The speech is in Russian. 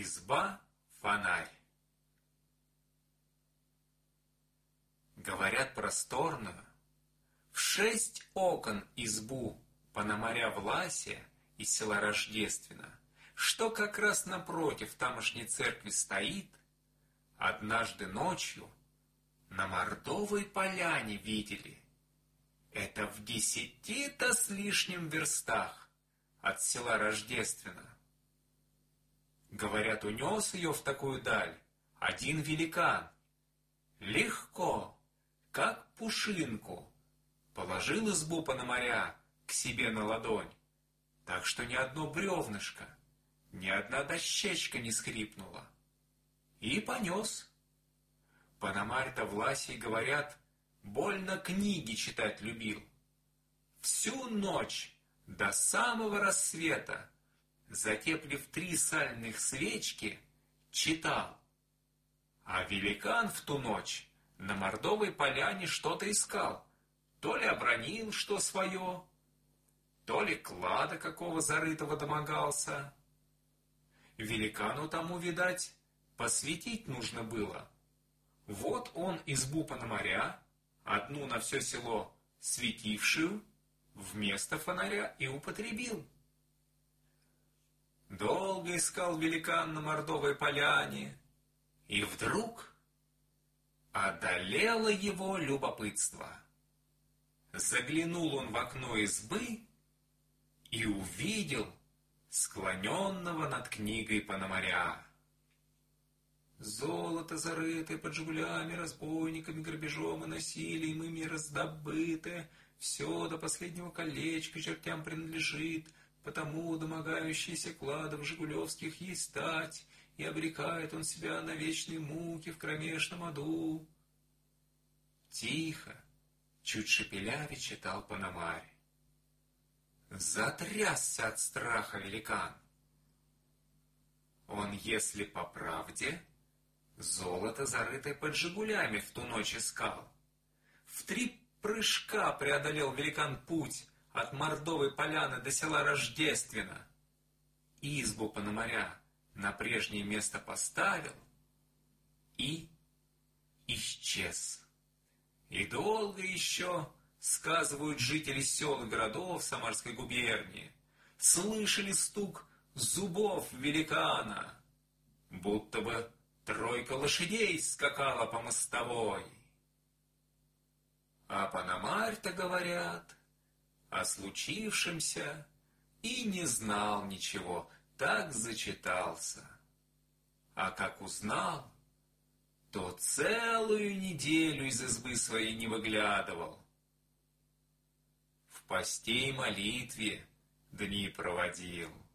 Изба-фонарь. Говорят, просторную, в 6 окон избу Пономаря Власия из села Рождественно, что как раз напротив тамошней церкви стоит, однажды ночью на Мордовой поляне видели. Это в 10-то с лишним верстах от села Рождественно. Говорят, унес ее в такую даль один великан. Легко, как пушинку, положил избу Пономаря к себе на ладонь, так что ни одно бревнышко, ни одна дощечка не скрипнула. И понес. Пономарь-то Власий, говорят, больно книги читать любил. Всю ночь до самого рассвета, затеплив 3 сальных свечки, читал. А великан в ту ночь на Мордовой поляне что-то искал. То ли обронил что свое, то ли клада какого зарытого домогался. Великану тому, видать, посветить нужно было. Вот он избу Пономаря, одну на все село светившую, вместо фонаря и употребил. Долго искал великан на Мордовой поляне, и вдруг одолело его любопытство. Заглянул он в окно избы и увидел склоненного над книгой Пономаря. Золото, зарытое под жгулями, разбойниками, грабежом и насилием ими раздобытое, все до последнего колечка чертям принадлежит, потому домогающийся кладов жигулевских есть стать, и обрекает он себя на вечные муки в кромешном аду. Тихо, чуть шепеляве читал Пономарь. Затрясся от страха великан. Он, если по правде, золото, зарытое под жигулями, в ту ночь искал. В 3 прыжка преодолел великан путь от Мордовой поляны до села Рождественно. Избу Пономаря на прежнее место поставил и исчез. И долго еще, сказывают жители сел и городов Самарской губернии, слышали стук зубов великана, будто бы 3 лошадей скакала по мостовой. А Пономарь-то, говорят, о случившемся и не знал ничего, так зачитался. А как узнал, то целую неделю из избы своей не выглядывал. В посте и молитве дни проводил.